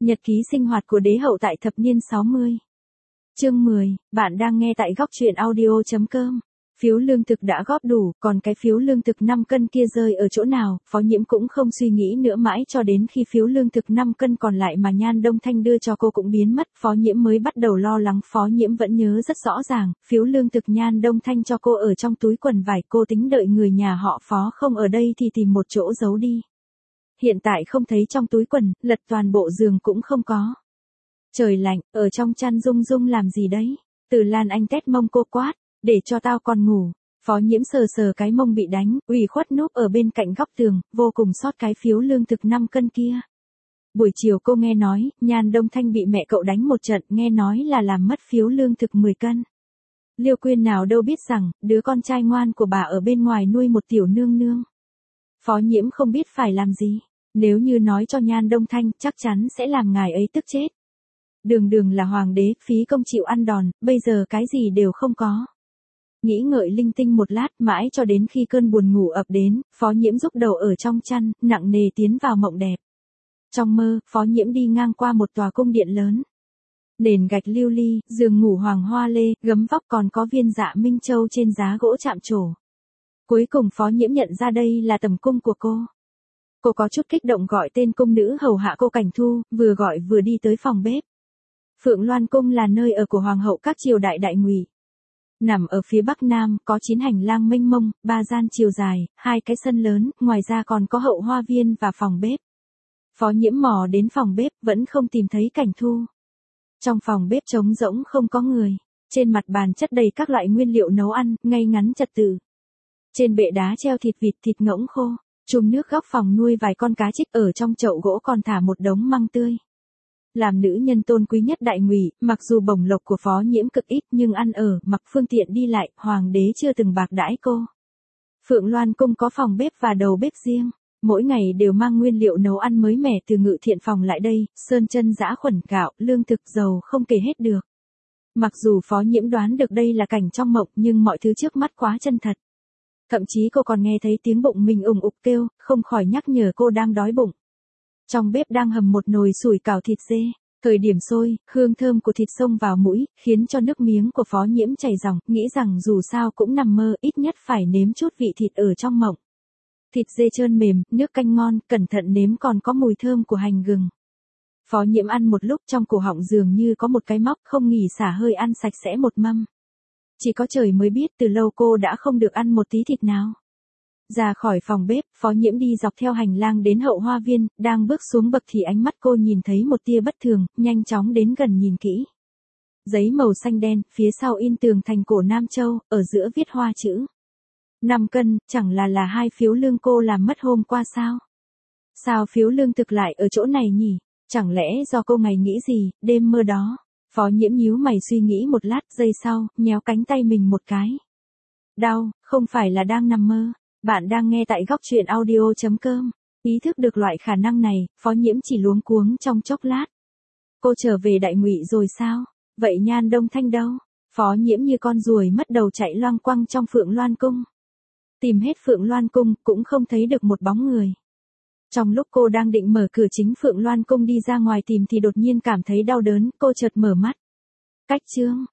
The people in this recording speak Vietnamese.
Nhật ký sinh hoạt của đế hậu tại thập niên 60. Chương 10, bạn đang nghe tại góc truyện audio.com. Phiếu lương thực đã góp đủ, còn cái phiếu lương thực 5 cân kia rơi ở chỗ nào, Phó Nhiễm cũng không suy nghĩ nữa mãi cho đến khi phiếu lương thực 5 cân còn lại mà Nhan Đông Thanh đưa cho cô cũng biến mất, Phó Nhiễm mới bắt đầu lo lắng. Phó Nhiễm vẫn nhớ rất rõ ràng, phiếu lương thực Nhan Đông Thanh cho cô ở trong túi quần vải, cô tính đợi người nhà họ Phó không ở đây thì tìm một chỗ giấu đi. Hiện tại không thấy trong túi quần, lật toàn bộ giường cũng không có. Trời lạnh, ở trong chăn rung rung làm gì đấy? Từ Lan Anh tét mông cô quát, để cho tao còn ngủ. Phó Nhiễm sờ sờ cái mông bị đánh, ủy khuất núp ở bên cạnh góc tường, vô cùng xót cái phiếu lương thực 5 cân kia. Buổi chiều cô nghe nói, Nhan Đông Thanh bị mẹ cậu đánh một trận, nghe nói là làm mất phiếu lương thực 10 cân. Liêu Quyên nào đâu biết rằng, đứa con trai ngoan của bà ở bên ngoài nuôi một tiểu nương nương. Phó Nhiễm không biết phải làm gì. Nếu như nói cho Nhan Đông Thanh, chắc chắn sẽ làm ngài ấy tức chết. Đường đường là hoàng đế, phí công chịu ăn đòn, bây giờ cái gì đều không có. Nghĩ ngợi linh tinh một lát, mãi cho đến khi cơn buồn ngủ ập đến, Phó Nhiễm rúc đầu ở trong chăn, nặng nề tiến vào mộng đẹp. Trong mơ, Phó Nhiễm đi ngang qua một tòa cung điện lớn. Nền gạch lưu ly, giường ngủ hoàng hoa lê, gấm vóc, còn có viên dạ minh châu trên giá gỗ chạm trổ. Cuối cùng Phó Nhiễm nhận ra đây là tầm cung của cô. Cô có chút kích động gọi tên cung nữ hầu hạ cô Cảnh Thu, vừa gọi vừa đi tới phòng bếp. Phượng Loan Cung là nơi ở của hoàng hậu các triều đại đại ngụy. Nằm ở phía bắc nam, có 9 hành lang mênh mông, 3 gian chiều dài, 2 cái sân lớn, ngoài ra còn có hậu hoa viên và phòng bếp. Phó Nhiễm mò đến phòng bếp, vẫn không tìm thấy Cảnh Thu. Trong phòng bếp trống rỗng không có người. Trên mặt bàn chất đầy các loại nguyên liệu nấu ăn, ngay ngắn trật tự. Trên bệ đá treo thịt vịt, thịt ngỗng khô. Chùm nước góc phòng nuôi vài con cá trích, ở trong chậu gỗ còn thả một đống măng tươi. Làm nữ nhân tôn quý nhất đại ngụy, mặc dù bổng lộc của Phó Nhiễm cực ít nhưng ăn ở, mặc phương tiện đi lại, hoàng đế chưa từng bạc đãi cô. Phượng Loan Cung có phòng bếp và đầu bếp riêng, mỗi ngày đều mang nguyên liệu nấu ăn mới mẻ từ Ngự Thiện phòng lại đây, sơn chân giã khuẩn, gạo, lương thực, dầu không kể hết được. Mặc dù Phó Nhiễm đoán được đây là cảnh trong mộng nhưng mọi thứ trước mắt quá chân thật. Thậm chí cô còn nghe thấy tiếng bụng mình ủng ục kêu, không khỏi nhắc nhở cô đang đói bụng. Trong bếp đang hầm một nồi sủi cảo thịt dê, thời điểm sôi, hương thơm của thịt xông vào mũi, khiến cho nước miếng của Phó Nhiễm chảy ròng, nghĩ rằng dù sao cũng nằm mơ, ít nhất phải nếm chút vị thịt ở trong mộng. Thịt dê trơn mềm, nước canh ngon, cẩn thận nếm còn có mùi thơm của hành gừng. Phó Nhiễm ăn một lúc trong cổ họng dường như có một cái móc, không nghỉ xả hơi ăn sạch sẽ một mâm. Chỉ có trời mới biết từ lâu cô đã không được ăn một tí thịt nào. Ra khỏi phòng bếp, Phó Nhiễm đi dọc theo hành lang đến hậu hoa viên, đang bước xuống bậc thì ánh mắt cô nhìn thấy một tia bất thường, nhanh chóng đến gần nhìn kỹ. Giấy màu xanh đen, phía sau in tường thành cổ Nam Châu, ở giữa viết hoa chữ 5 cân, chẳng là 2 phiếu lương cô làm mất hôm qua sao? Sao phiếu lương thực lại ở chỗ này nhỉ? Chẳng lẽ do cô ngày nghĩ gì, đêm mơ đó? Phó Nhiễm nhíu mày suy nghĩ một lát, giây sau, nhéo cánh tay mình một cái. Đau, không phải là đang nằm mơ. Bạn đang nghe tại góc truyện audio.com. Ý thức được loại khả năng này, Phó Nhiễm chỉ luống cuống trong chốc lát. Cô trở về đại ngụy rồi sao? Vậy Nhan Đông Thanh đâu? Phó Nhiễm như con ruồi mất đầu chạy loang quăng trong Phượng Loan Cung. Tìm hết Phượng Loan Cung, cũng không thấy được một bóng người. Trong lúc cô đang định mở cửa chính Phượng Loan Cung đi ra ngoài tìm thì đột nhiên cảm thấy đau đớn, cô chợt mở mắt. Cách chương,